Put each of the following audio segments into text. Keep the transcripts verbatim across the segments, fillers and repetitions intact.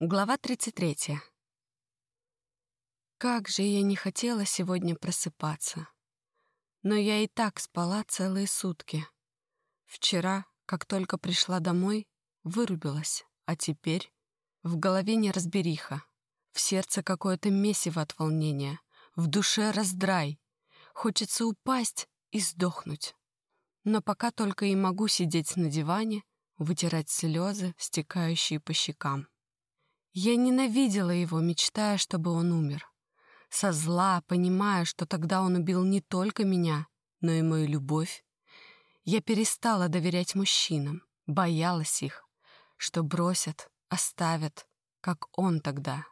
Глава тридцать третья. Как же я не хотела сегодня просыпаться. Но я и так спала целые сутки. Вчера, как только пришла домой, вырубилась, а теперь в голове неразбериха, в сердце какое-то месиво от волнения, в душе раздрай. Хочется упасть и сдохнуть. Но пока только и могу сидеть на диване, вытирать слезы, стекающие по щекам. Я ненавидела его, мечтая, чтобы он умер. Со зла, понимая, что тогда он убил не только меня, но и мою любовь. Я перестала доверять мужчинам, боялась их, что бросят, оставят, как он тогда.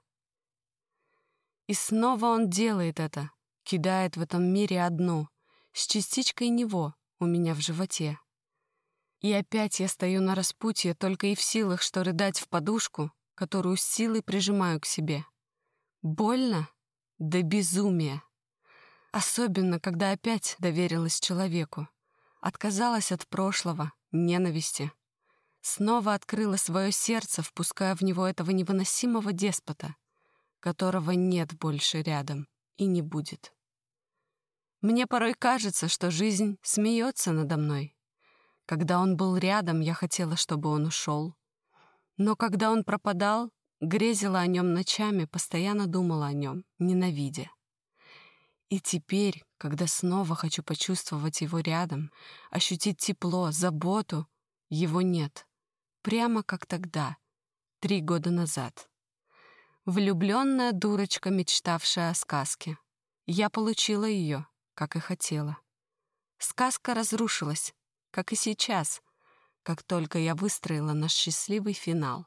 И снова он делает это, кидает в этом мире одну, с частичкой него у меня в животе. И опять я стою на распутье, только и в силах, что рыдать в подушку, которую с силой прижимаю к себе. Больно? Да безумие. Особенно, когда опять доверилась человеку. Отказалась от прошлого, ненависти. Снова открыла свое сердце, впуская в него этого невыносимого деспота, которого нет больше рядом и не будет. Мне порой кажется, что жизнь смеется надо мной. Когда он был рядом, я хотела, чтобы он ушел. Но когда он пропадал, грезила о нем ночами, постоянно думала о нем, ненавидя. И теперь, когда снова хочу почувствовать его рядом, ощутить тепло, заботу, его нет. Прямо как тогда, три года назад. Влюбленная дурочка, мечтавшая о сказке. Я получила ее, как и хотела. Сказка разрушилась, как и сейчас, как только я выстроила наш счастливый финал.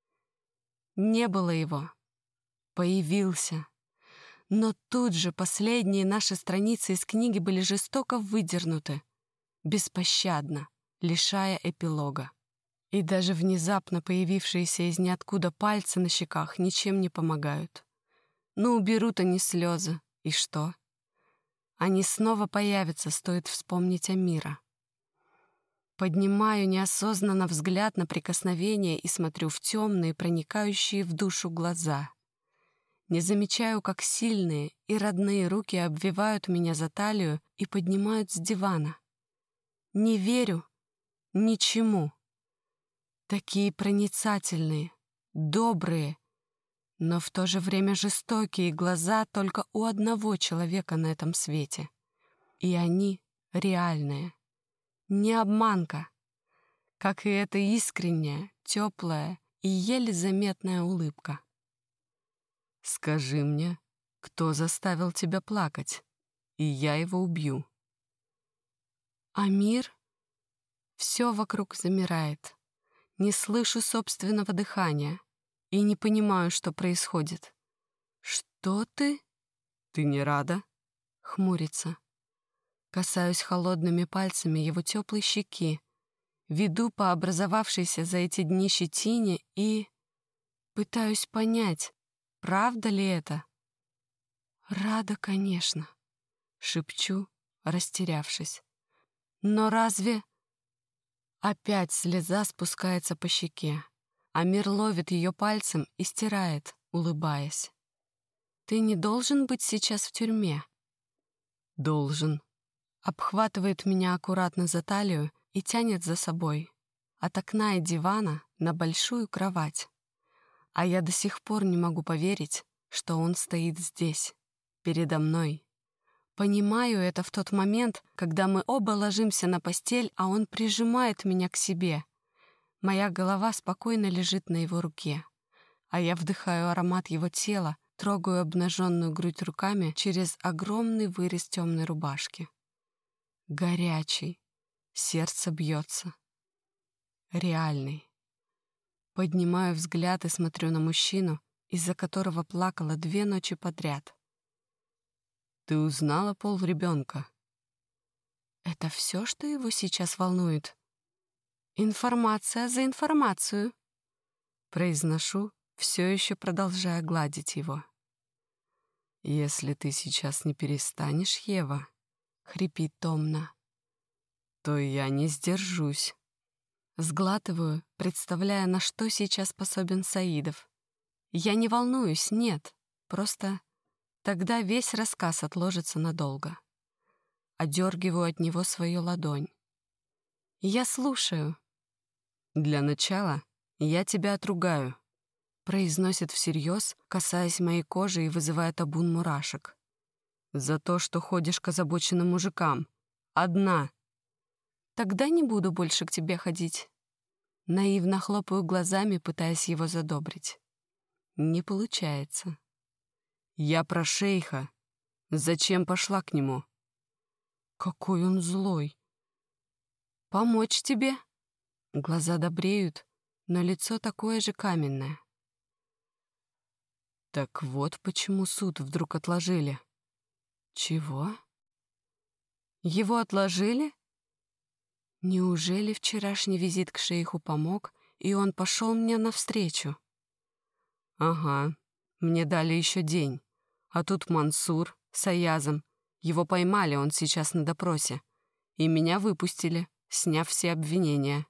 Не было его. Появился. Но тут же последние наши страницы из книги были жестоко выдернуты, беспощадно, лишая эпилога. И даже внезапно появившиеся из ниоткуда пальцы на щеках ничем не помогают. Ну, уберут они слезы, и что? Они снова появятся, стоит вспомнить Амира. Поднимаю неосознанно взгляд на прикосновение и смотрю в темные, проникающие в душу глаза. Не замечаю, как сильные и родные руки обвивают меня за талию и поднимают с дивана. Не верю ничему. Такие проницательные, добрые, но в то же время жестокие глаза только у одного человека на этом свете. И они реальные. Не обманка, как и эта искренняя, теплая и еле заметная улыбка. «Скажи мне, кто заставил тебя плакать, и я его убью?» Амир? Все вокруг замирает. Не слышу собственного дыхания и не понимаю, что происходит. «Что ты?» «Ты не рада?» — хмурится. Касаюсь холодными пальцами его теплой щеки, веду по образовавшейся за эти дни щетине и пытаюсь понять, правда ли это. «Рада, конечно», — шепчу, растерявшись. «Но разве...» Опять слеза спускается по щеке. Амир ловит ее пальцем и стирает, улыбаясь. «Ты не должен быть сейчас в тюрьме?» «Должен». Обхватывает меня аккуратно за талию и тянет за собой. От окна и дивана на большую кровать. А я до сих пор не могу поверить, что он стоит здесь, передо мной. Понимаю это в тот момент, когда мы оба ложимся на постель, а он прижимает меня к себе. Моя голова спокойно лежит на его руке, а я вдыхаю аромат его тела, трогаю обнаженную грудь руками через огромный вырез темной рубашки. Горячий, сердце бьется. Реальный. Поднимаю взгляд и смотрю на мужчину, из-за которого плакала две ночи подряд. «Ты узнала пол ребенка?» Это все, что его сейчас волнует? Информация за информацию. Произношу, все еще продолжая гладить его. «Если ты сейчас не перестанешь, Ева», — хрипит томно, «то я не сдержусь». Сглатываю, представляя, на что сейчас способен Саидов. Я не волнуюсь, нет. Просто тогда весь рассказ отложится надолго. Одергиваю от него свою ладонь. Я слушаю. «Для начала я тебя отругаю», — произносит всерьез, касаясь моей кожи и вызывая табун мурашек. «За то, что ходишь к озабоченным мужикам. Одна». «Тогда не буду больше к тебе ходить». Наивно хлопаю глазами, пытаясь его задобрить. Не получается. «Я про шейха. Зачем пошла к нему?» «Какой он злой!» «Помочь тебе?» Глаза добреют, но лицо такое же каменное. Так вот почему суд вдруг отложили. Чего? Его отложили? Неужели вчерашний визит к шейху помог, и он пошел мне навстречу? Ага, мне дали еще день. А тут Мансур с Аязом. Его поймали, он сейчас на допросе. И меня выпустили, сняв все обвинения.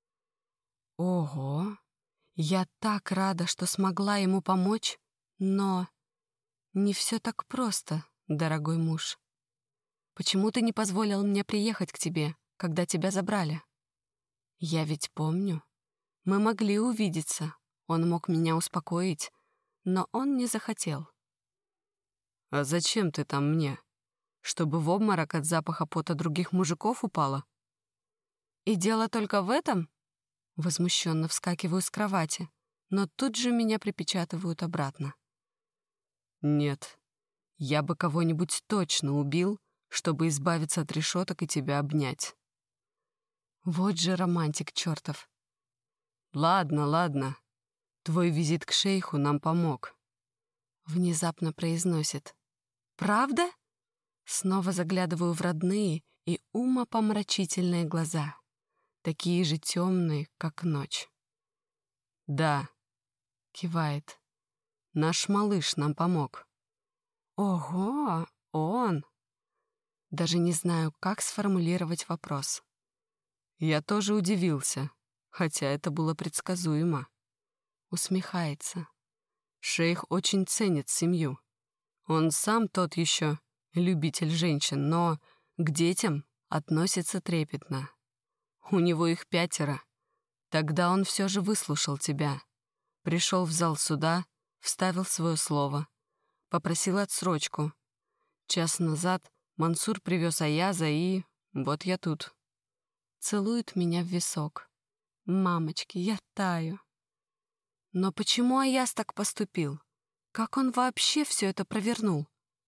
Ого! Я так рада, что смогла ему помочь, но не все так просто, дорогой муж. Почему ты не позволил мне приехать к тебе, когда тебя забрали? Я ведь помню. Мы могли увидеться, он мог меня успокоить, но он не захотел. «А зачем ты там мне? Чтобы в обморок от запаха пота других мужиков упала?» «И дело только в этом?» Возмущенно вскакиваю с кровати, но тут же меня припечатывают обратно. «Нет, я бы кого-нибудь точно убил, чтобы избавиться от решеток и тебя обнять». Вот же романтик чертов. «Ладно, ладно, твой визит к шейху нам помог», — внезапно произносит. «Правда?» Снова заглядываю в родные и умопомрачительные глаза, такие же темные, как ночь. «Да», — кивает, — «наш малыш нам помог». «Ого, он!» Даже не знаю, как сформулировать вопрос. Я тоже удивился, хотя это было предсказуемо. Усмехается. Шейх очень ценит семью. Он сам тот еще любитель женщин, но к детям относится трепетно. У него их пятеро. Тогда он все же выслушал тебя. Пришел в зал суда, вставил свое слово. Попросил отсрочку. Час назад Мансур привез Аяза, и вот я тут. Целует меня в висок. Мамочки, я таю. Но почему Аяз так поступил? Как он вообще все это провернул?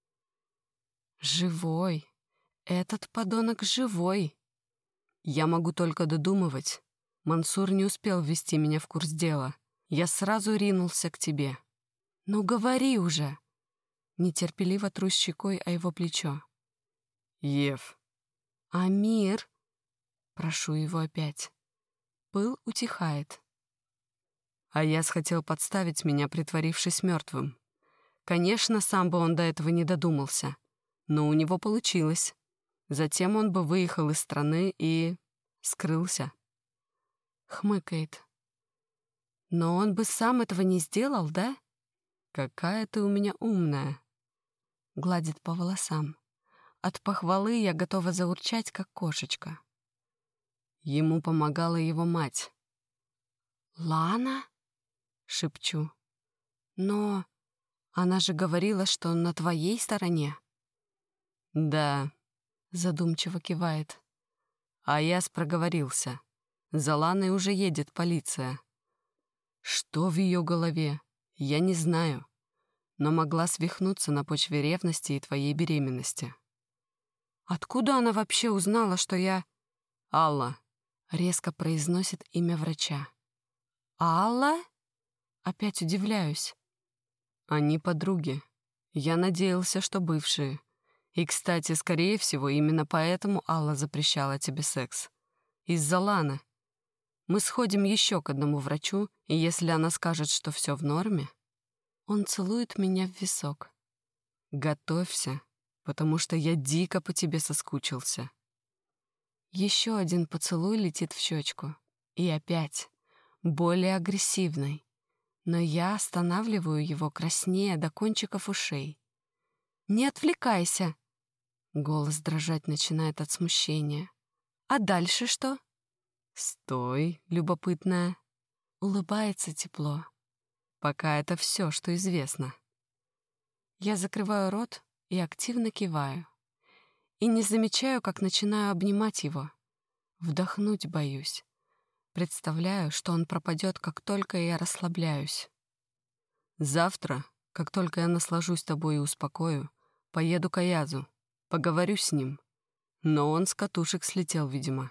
Живой. Этот подонок живой. Я могу только додумывать. Мансур не успел ввести меня в курс дела. Я сразу ринулся к тебе. Ну говори уже. Нетерпеливо тру щекой о его плечо. Ев. Амир. Прошу его опять. Пыл утихает. Аяз хотел подставить меня, притворившись мертвым. Конечно, сам бы он до этого не додумался. Но у него получилось. Затем он бы выехал из страны и скрылся. Хмыкает. Но он бы сам этого не сделал, да? Какая ты у меня умная. Гладит по волосам. От похвалы я готова заурчать, как кошечка. Ему помогала его мать. «Лана?» — шепчу. «Но она же говорила, что он на твоей стороне». «Да», — задумчиво кивает. Аяз проговорился. За Ланой уже едет полиция. Что в ее голове, я не знаю, но могла свихнуться на почве ревности и твоей беременности. Откуда она вообще узнала, что я... Алла резко произносит имя врача. Алла? Опять удивляюсь. Они подруги. Я надеялся, что бывшие. И, кстати, скорее всего, именно поэтому Алла запрещала тебе секс. Из-за Ланы. Мы сходим еще к одному врачу, и если она скажет, что все в норме... Он целует меня в висок. Готовься, потому что я дико по тебе соскучился. Еще один поцелуй летит в щечку. И опять, более агрессивный. но я останавливаю его, краснея до кончиков ушей. «Не отвлекайся!» Голос дрожать начинает от смущения. «А дальше что?» «Стой, любопытная!» Улыбается тепло. «Пока это все, что известно». Я закрываю рот и активно киваю. И не замечаю, как начинаю обнимать его. Вдохнуть боюсь. Представляю, что он пропадет, как только я расслабляюсь. «Завтра, как только я наслажусь тобой и успокою, поеду к Аязу, поговорю с ним». Но он с катушек слетел, видимо.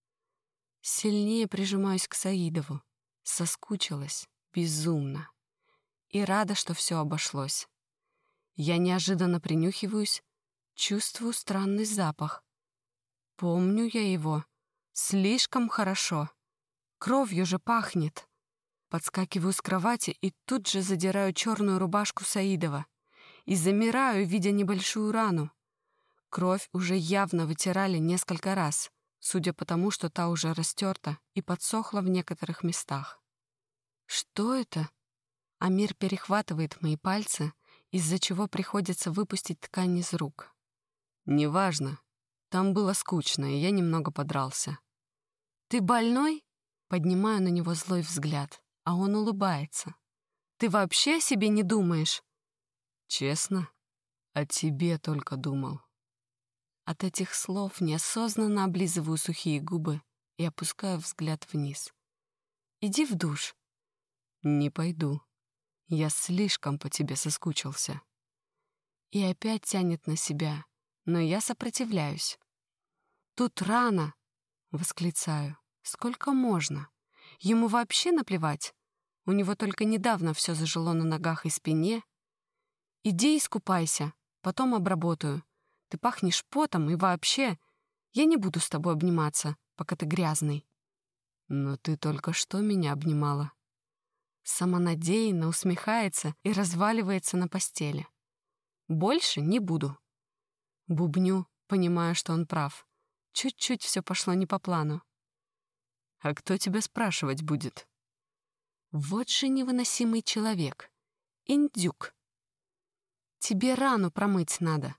Сильнее прижимаюсь к Саидову. Соскучилась безумно. И рада, что все обошлось. Я неожиданно принюхиваюсь, чувствую странный запах. Помню я его. Слишком хорошо. Кровью же пахнет. Подскакиваю с кровати и тут же задираю черную рубашку Саидова. И замираю, видя небольшую рану. Кровь уже явно вытирали несколько раз, судя по тому, что та уже растерта и подсохла в некоторых местах. Что это? Амир перехватывает мои пальцы, из-за чего приходится выпустить ткань из рук. «Неважно. Там было скучно, и я немного подрался». «Ты больной?» Поднимаю на него злой взгляд, а он улыбается. «Ты вообще о себе не думаешь?» «Честно? О тебе только думал». От этих слов неосознанно облизываю сухие губы и опускаю взгляд вниз. «Иди в душ». «Не пойду. Я слишком по тебе соскучился». И опять тянет на себя, но я сопротивляюсь. «Тут рано!» — восклицаю. «Сколько можно? Ему вообще наплевать? У него только недавно все зажило на ногах и спине. Иди искупайся, потом обработаю. Ты пахнешь потом и вообще. Я не буду с тобой обниматься, пока ты грязный». «Но ты только что меня обнимала». Самонадеянно усмехается и разваливается на постели. «Больше не буду». Бубню, понимая, что он прав. Чуть-чуть все пошло не по плану. «А кто тебя спрашивать будет?» Вот же невыносимый человек. Индюк. «Тебе рану промыть надо».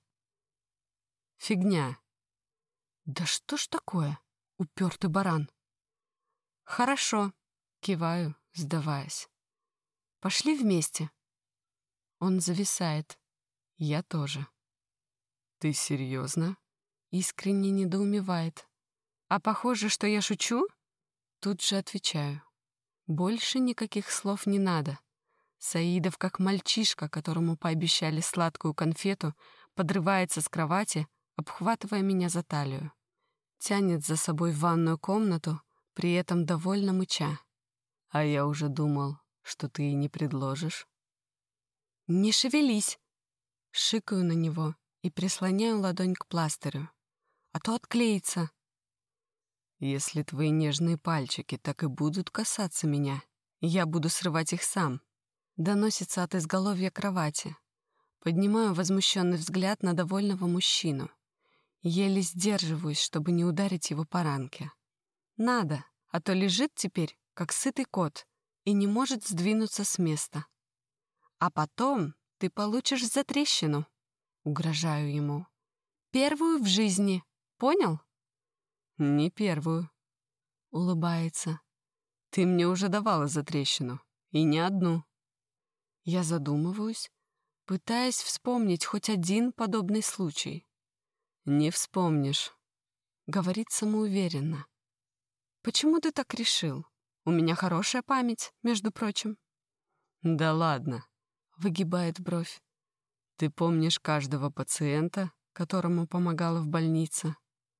«Фигня». «Да что ж такое, упертый баран?» «Хорошо», — киваю, сдаваясь. «Пошли вместе». Он зависает. Я тоже. «Ты серьезно?» Искренне недоумевает. «А похоже, что я шучу?» Тут же отвечаю. Больше никаких слов не надо. Саидов, как мальчишка, которому пообещали сладкую конфету, подрывается с кровати, обхватывая меня за талию. Тянет за собой в ванную комнату, при этом довольно мыча. «А я уже думал, что ты и не предложишь». «Не шевелись!» Шикаю на него и прислоняю ладонь к пластырю. «А то отклеится». «Если твои нежные пальчики так и будут касаться меня, я буду срывать их сам», — доносится от изголовья кровати. Поднимаю возмущенный взгляд на довольного мужчину. Еле сдерживаюсь, чтобы не ударить его по ранке. Надо, а то лежит теперь, как сытый кот, и не может сдвинуться с места. «А потом ты получишь затрещину», — угрожаю ему. «Первую в жизни, понял?» «Не первую», — улыбается. «Ты мне уже давала затрещину, и не одну». Я задумываюсь, пытаясь вспомнить хоть один подобный случай. «Не вспомнишь», — говорит самоуверенно. «Почему ты так решил? У меня хорошая память, между прочим». «Да ладно», — выгибает бровь. «Ты помнишь каждого пациента, которому помогала в больнице?»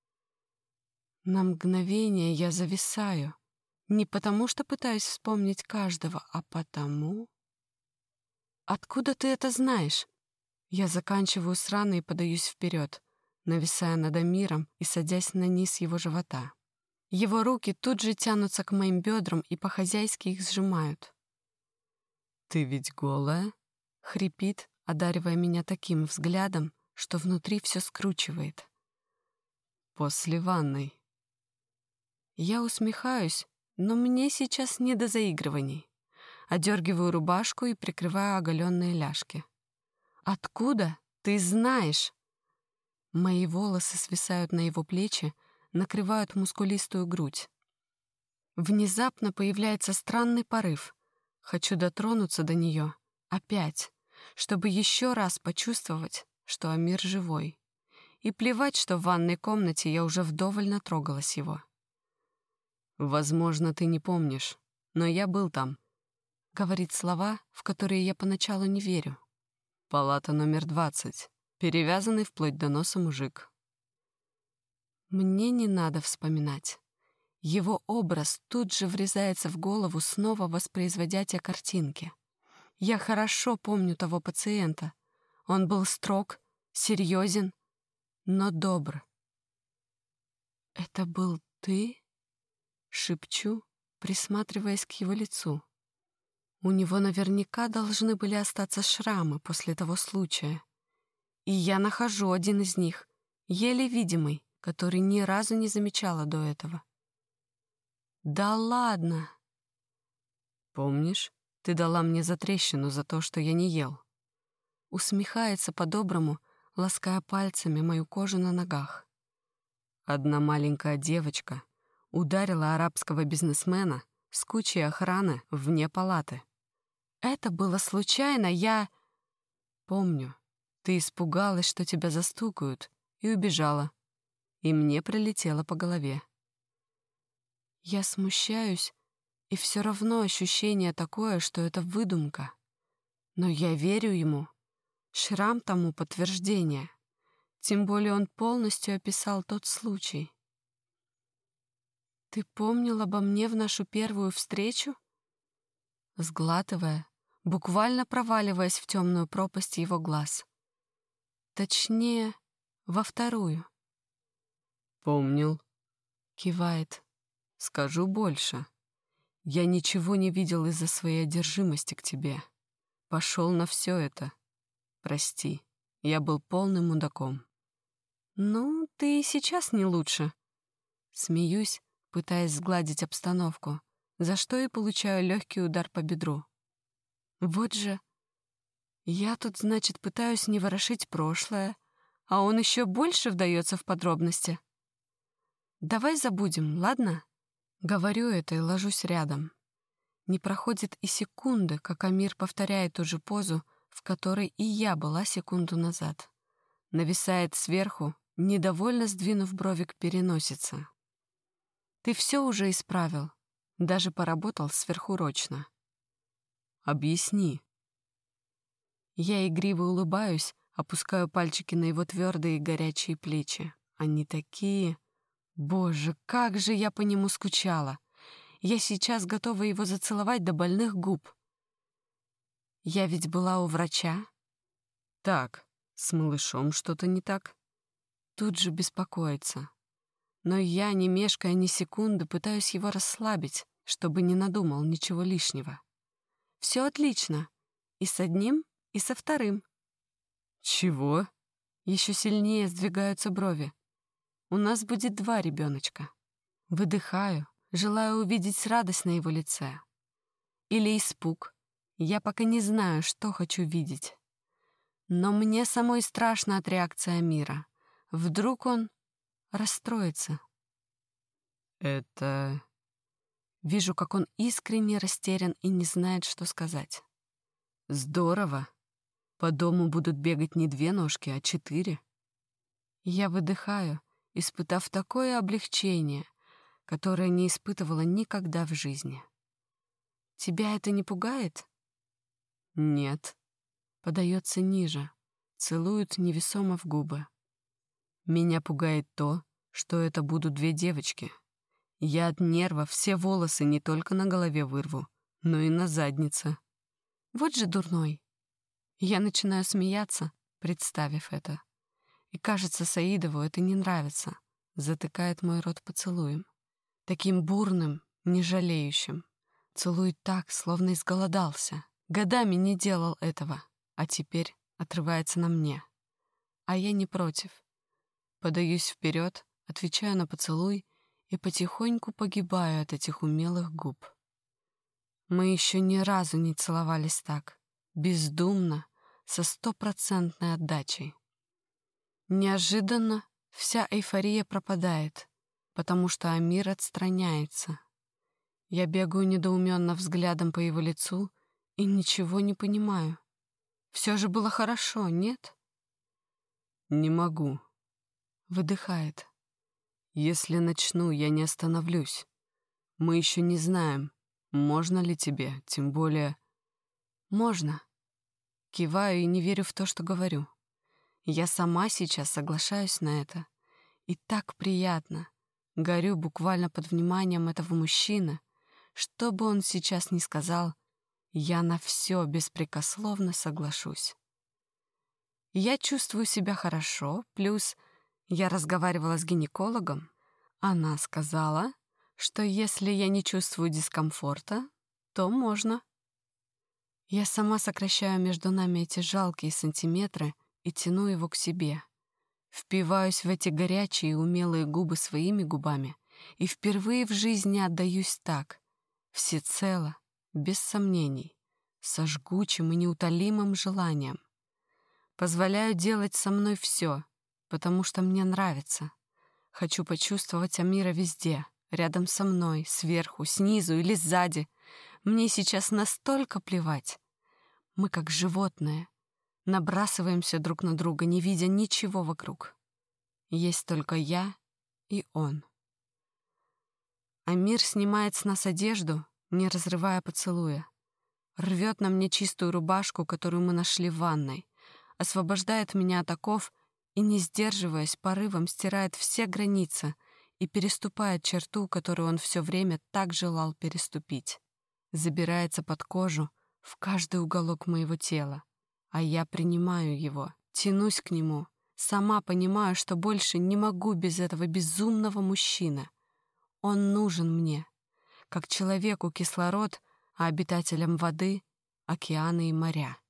На мгновение я зависаю. Не потому, что пытаюсь вспомнить каждого, а потому... «Откуда ты это знаешь?» Я заканчиваю с раной и подаюсь вперед, нависая над Амиром и садясь на низ его живота. Его руки тут же тянутся к моим бедрам и по-хозяйски их сжимают. «Ты ведь голая?» — хрипит, одаривая меня таким взглядом, что внутри все скручивает. «После ванной». Я усмехаюсь, но мне сейчас не до заигрываний. одергиваю рубашку и прикрываю оголенные ляжки. «Откуда ты знаешь?» Мои волосы свисают на его плечи, накрывают мускулистую грудь. Внезапно появляется странный порыв. Хочу дотронуться до нее. Опять. Чтобы еще раз почувствовать, что Амир живой. И плевать, что в ванной комнате я уже вдоволь натрогалась его. «Возможно, ты не помнишь, но я был там», — говорит слова, в которые я поначалу не верю. «Палата номер двадцать. Перевязанный вплоть до носа мужик». Мне не надо вспоминать. Его образ тут же врезается в голову, снова воспроизводя те картинки. Я хорошо помню того пациента. Он был строг, серьезен, но добр. «Это был ты?» — шепчу, присматриваясь к его лицу. У него наверняка должны были остаться шрамы после того случая. И я нахожу один из них, еле видимый, который ни разу не замечала до этого. «Да ладно!» «Помнишь, ты дала мне затрещину за то, что я не ел?» Усмехается по-доброму, лаская пальцами мою кожу на ногах. Одна маленькая девочка ударила арабского бизнесмена с кучей охраны вне палаты. «Это было случайно, я...» «Помню, ты испугалась, что тебя застукают, и убежала, и мне прилетело по голове». Я смущаюсь, и все равно ощущение такое, что это выдумка. Но я верю ему. Шрам тому подтверждение. Тем более он полностью описал тот случай. «Ты помнил обо мне в нашу первую встречу?» Сглатывая, буквально проваливаясь в темную пропасть его глаз. Точнее, во вторую. «Помнил», — кивает. «Скажу больше. Я ничего не видел из-за своей одержимости к тебе. Пошел на все это. Прости, я был полным мудаком». «Ну, ты и сейчас не лучше». Смеюсь, пытаясь сгладить обстановку, за что и получаю легкий удар по бедру. Вот же. Я тут, значит, пытаюсь не ворошить прошлое, а он еще больше вдается в подробности. «Давай забудем, ладно?» Говорю это и ложусь рядом. Не проходит и секунды, как Амир повторяет ту же позу, в которой и я была секунду назад. Нависает сверху, недовольно сдвинув брови к переносице. «Ты все уже исправил, даже поработал сверхурочно». «Объясни». Я игриво улыбаюсь, опускаю пальчики на его твердые и горячие плечи. Они такие... Боже, как же я по нему скучала! Я сейчас готова его зацеловать до больных губ. Я ведь была у врача. Так, с малышом что-то не так. Тут же беспокоится. Но я, не мешкая ни секунды, пытаюсь его расслабить, чтобы не надумал ничего лишнего. Все отлично. И с одним, и со вторым. Чего? Еще сильнее сдвигаются брови. У нас будет два ребеночка. Выдыхаю, желаю увидеть радость на его лице. Или испуг. Я пока не знаю, что хочу видеть. Но мне самой страшно от реакции Амира. Вдруг он расстроится. Это... Вижу, как он искренне растерян и не знает, что сказать. Здорово. По дому будут бегать не две ножки, а четыре. Я выдыхаю, испытав такое облегчение, которое не испытывала никогда в жизни. «Тебя это не пугает?» «Нет». Подается ниже, целует невесомо в губы. «Меня пугает то, что это будут две девочки. Я от нерва все волосы не только на голове вырву, но и на заднице». «Вот же дурной». Я начинаю смеяться, представив это. И, кажется, Саидову это не нравится. Затыкает мой рот поцелуем. Таким бурным, не жалеющим. Целует так, словно изголодался. Годами не делал этого, а теперь отрывается на мне. А я не против. Подаюсь вперед, отвечаю на поцелуй и потихоньку погибаю от этих умелых губ. Мы еще ни разу не целовались так, бездумно, со стопроцентной отдачей. Неожиданно вся эйфория пропадает, потому что Амир отстраняется. Я бегаю недоуменно взглядом по его лицу и ничего не понимаю. Все же было хорошо, нет? «Не могу», — выдыхает. «Если начну, я не остановлюсь. Мы еще не знаем, можно ли тебе, тем более...» «Можно». Киваю и не верю в то, что говорю. Я сама сейчас соглашаюсь на это. И так приятно. Горю буквально под вниманием этого мужчины. Что бы он сейчас ни сказал, я на все беспрекословно соглашусь. Я чувствую себя хорошо, плюс я разговаривала с гинекологом. Она сказала, что если я не чувствую дискомфорта, то можно. Я сама сокращаю между нами эти жалкие сантиметры и тяну его к себе. Впиваюсь в эти горячие умелые губы своими губами и впервые в жизни отдаюсь так, всецело, без сомнений, со жгучим и неутолимым желанием. Позволяю делать со мной все, потому что мне нравится. Хочу почувствовать Амира везде, рядом со мной, сверху, снизу или сзади. Мне сейчас настолько плевать. Мы как животные. Набрасываемся друг на друга, не видя ничего вокруг. Есть только я и он. Амир снимает с нас одежду, не разрывая поцелуя. Рвет на мне чистую рубашку, которую мы нашли в ванной. Освобождает меня от оков и, не сдерживаясь, порывом стирает все границы и переступает черту, которую он все время так желал переступить. Забирается под кожу, в каждый уголок моего тела, а я принимаю его, тянусь к нему, сама понимаю, что больше не могу без этого безумного мужчины. Он нужен мне, как человеку кислород, а обитателям воды — океаны и моря.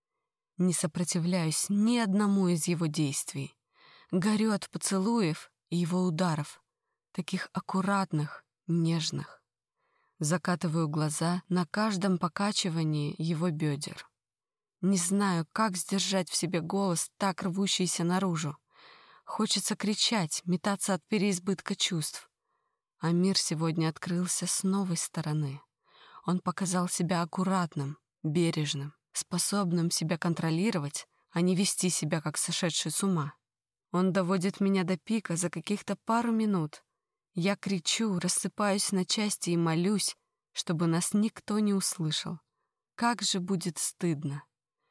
Не сопротивляюсь ни одному из его действий. Горю от поцелуев и его ударов, таких аккуратных, нежных. Закатываю глаза на каждом покачивании его бедер. Не знаю, как сдержать в себе голос, так рвущийся наружу. Хочется кричать, метаться от переизбытка чувств. А мир сегодня открылся с новой стороны. Он показал себя аккуратным, бережным, способным себя контролировать, а не вести себя как сошедший с ума. Он доводит меня до пика за каких-то пару минут. Я кричу, рассыпаюсь на части и молюсь, чтобы нас никто не услышал. Как же будет стыдно.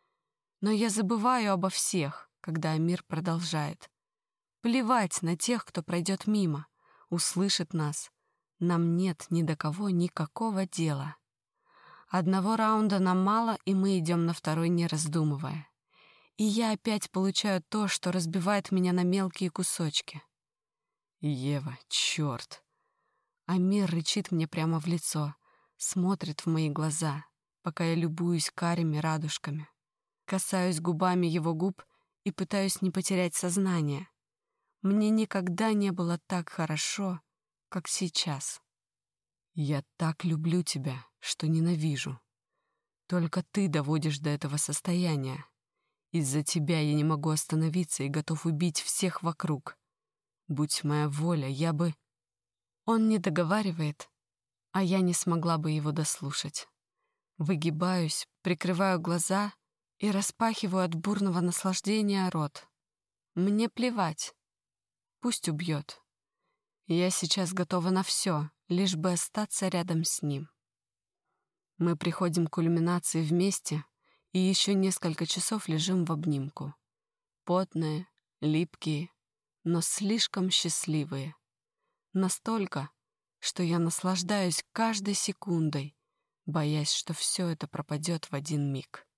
Но я забываю обо всех, когда Амир продолжает. Плевать на тех, кто пройдет мимо, услышит нас. Нам нет ни до кого никакого дела. Одного раунда нам мало, и мы идем на второй, не раздумывая. И я опять получаю то, что разбивает меня на мелкие кусочки. «Ева, черт!» Амир рычит мне прямо в лицо, смотрит в мои глаза, пока я любуюсь карими радужками. Касаюсь губами его губ и пытаюсь не потерять сознание. Мне никогда не было так хорошо, как сейчас. «Я так люблю тебя, что ненавижу. Только ты доводишь до этого состояния. Из-за тебя я не могу остановиться и готов убить всех вокруг. Будь моя воля, я бы...» Он не договаривает, а я не смогла бы его дослушать. Выгибаюсь, прикрываю глаза и распахиваю от бурного наслаждения рот. Мне плевать. Пусть убьет. Я сейчас готова на все, лишь бы остаться рядом с ним. Мы приходим к кульминации вместе и еще несколько часов лежим в обнимку. Потные, липкие, но слишком счастливые. Настолько, что я наслаждаюсь каждой секундой, боясь, что все это пропадет в один миг.